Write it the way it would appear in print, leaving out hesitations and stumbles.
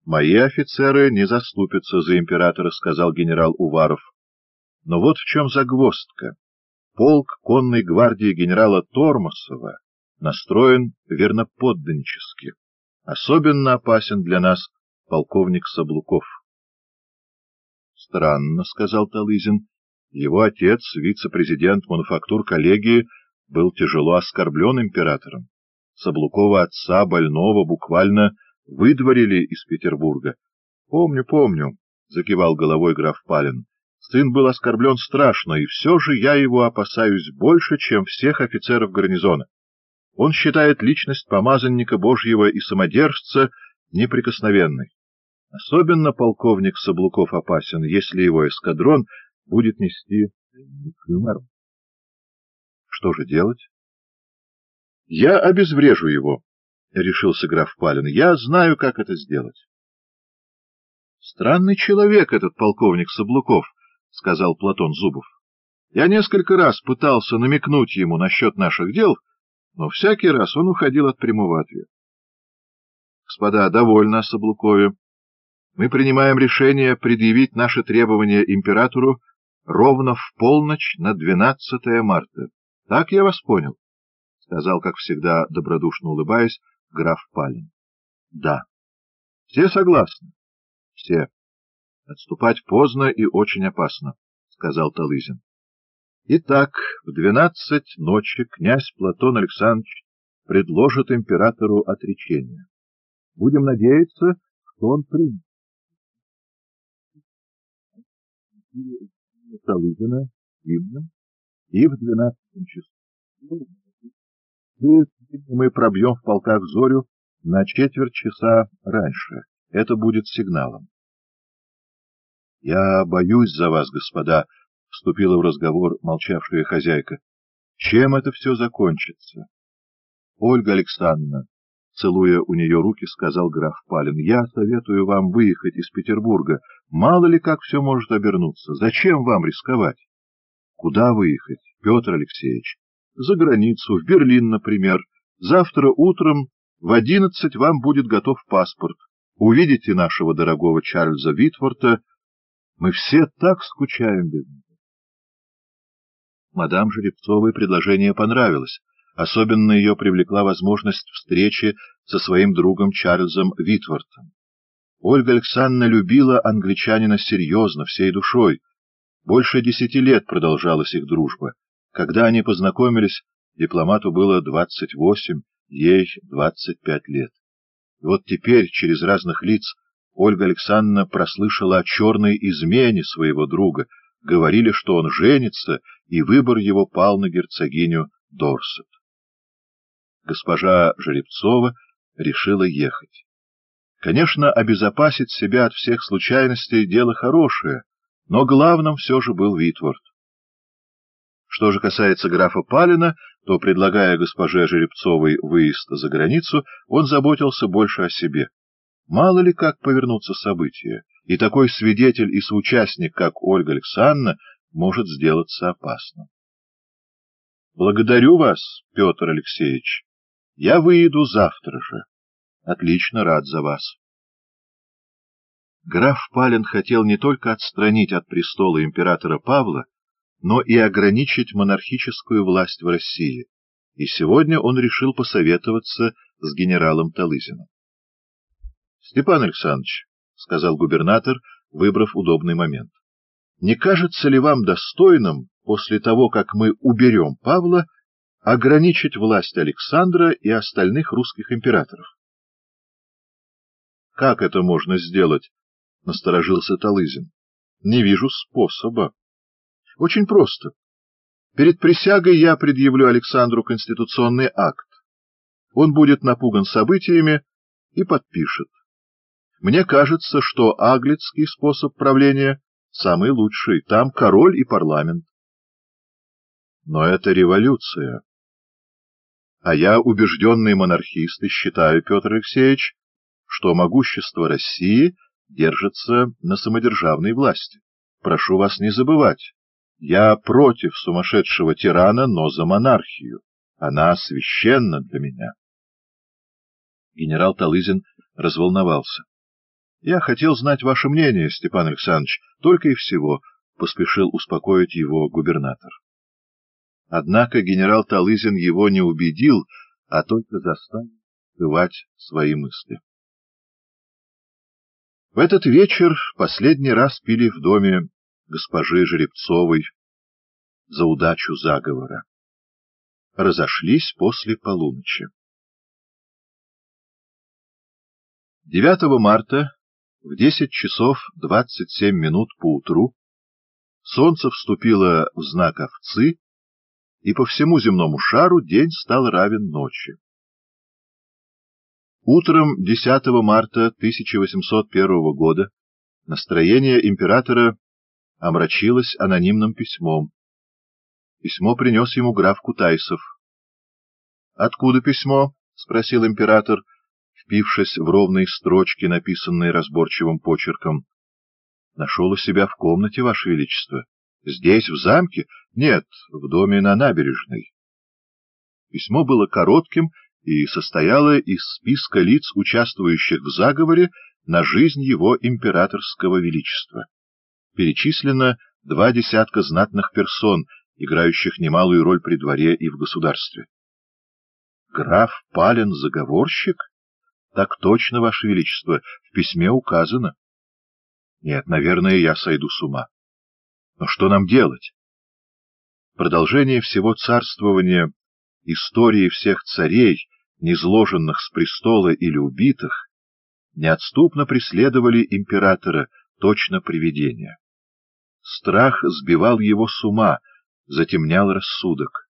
Мои офицеры не заступятся за императора, — сказал генерал Уваров. Но вот в чем загвоздка. Полк конной гвардии генерала Тормосова настроен верноподданнически. Особенно опасен для нас полковник Саблуков. — Странно, — сказал Талызин. Его отец, вице-президент мануфактур коллегии, был тяжело оскорблен императором. Саблукова отца, больного, буквально выдворили из Петербурга. — Помню, — закивал головой граф Палин. Сын был оскорблен страшно, и все же я его опасаюсь больше, чем всех офицеров гарнизона. Он считает личность помазанника Божьего и самодержца неприкосновенной. Особенно полковник Саблуков опасен, если его эскадрон будет нести юмор. Что же делать? — Я обезврежу его, — решился граф Палин. — Я знаю, как это сделать. — Странный человек этот полковник Саблуков, — сказал Платон Зубов. — Я несколько раз пытался намекнуть ему насчет наших дел, но всякий раз он уходил от прямого ответа. — Господа, довольно о Саблукове. Мы принимаем решение предъявить наши требования императору ровно в полночь на 12 марта. Так я вас понял? — сказал, как всегда, добродушно улыбаясь, граф Палин. — Да. — Все согласны? — Все. — Отступать поздно и очень опасно, — сказал Талызин. — Итак, в 12 ночи князь Платон Александрович предложит императору отречение. Будем надеяться, что он примет. Талызина, Ивна, и в 12 часу мы пробьем в полках зорю на четверть часа раньше. Это будет сигналом. — Я боюсь за вас, господа, — вступила в разговор молчавшая хозяйка. — Чем это все закончится? — Ольга Александровна, — целуя у нее руки, сказал граф Палин, — я советую вам выехать из Петербурга. Мало ли как все может обернуться. Зачем вам рисковать? — Куда выехать, Петр Алексеевич? — За границу, в Берлин, например. Завтра утром в 11 вам будет готов паспорт. Увидите нашего дорогого Чарльза Витворта. Мы все так скучаем без него. Мадам Жеребцовой предложение понравилось. Особенно ее привлекла возможность встречи со своим другом Чарльзом Витвортом. Ольга Александровна любила англичанина серьезно, всей душой. Больше 10 лет продолжалась их дружба. Когда они познакомились, дипломату было 28, ей 25 лет. И вот теперь, через разных лиц, Ольга Александровна прослышала о черной измене своего друга. Говорили, что он женится, и выбор его пал на герцогиню Дорсет. Госпожа Жеребцова решила ехать. Конечно, обезопасить себя от всех случайностей — дело хорошее, но главным все же был Витворт. Что же касается графа Палина, то, предлагая госпоже Жеребцовой выезд за границу, он заботился больше о себе. Мало ли как повернутся события, и такой свидетель и соучастник, как Ольга Александровна, может сделаться опасным. — Благодарю вас, Петр Алексеевич. Я выеду завтра же. Отлично, рад за вас. Граф Палин хотел не только отстранить от престола императора Павла, но и ограничить монархическую власть в России, и сегодня он решил посоветоваться с генералом Талызиным. — Степан Александрович, — сказал губернатор, выбрав удобный момент, — не кажется ли вам достойным, после того, как мы уберем Павла, ограничить власть Александра и остальных русских императоров? — Как это можно сделать? — насторожился Талызин. — Не вижу способа. — Очень просто. Перед присягой я предъявлю Александру конституционный акт. Он будет напуган событиями и подпишет. Мне кажется, что аглицкий способ правления самый лучший. Там король и парламент. Но это революция. А я убежденный монархист и считаю, Петр Алексеевич, что могущество России держится на самодержавной власти. Прошу вас не забывать. Я против сумасшедшего тирана, но за монархию. Она священна для меня. Генерал Талызин разволновался. — Я хотел знать ваше мнение, Степан Александрович, только и всего, — поспешил успокоить его губернатор. Однако генерал Талызин его не убедил, а только заставил скрывать свои мысли. В этот вечер последний раз пили в доме госпожи Жеребцовой за удачу заговора. Разошлись после полуночи. 9 марта в 10 часов 27 минут поутру солнце вступило в знак овцы, и по всему земному шару день стал равен ночи. Утром 10 марта 1801 года настроение императора омрачилось анонимным письмом. Письмо принес ему граф Кутайсов. — Откуда письмо? — спросил император, впившись в ровные строчки, написанные разборчивым почерком. — Нашел у себя в комнате, Ваше Величество. — Здесь, в замке? — Нет, в доме на набережной. Письмо было коротким и состояло из списка лиц, участвующих в заговоре на жизнь его императорского величества. Перечислено 20 знатных персон, играющих немалую роль при дворе и в государстве. — Граф Пален заговорщик? — Так точно, Ваше Величество, в письме указано. — Нет, наверное, я сойду с ума. Но что нам делать? Продолжение всего царствования, истории всех царей, низложенных с престола или убитых, неотступно преследовали императора, точно привидения. Страх сбивал его с ума, затемнял рассудок.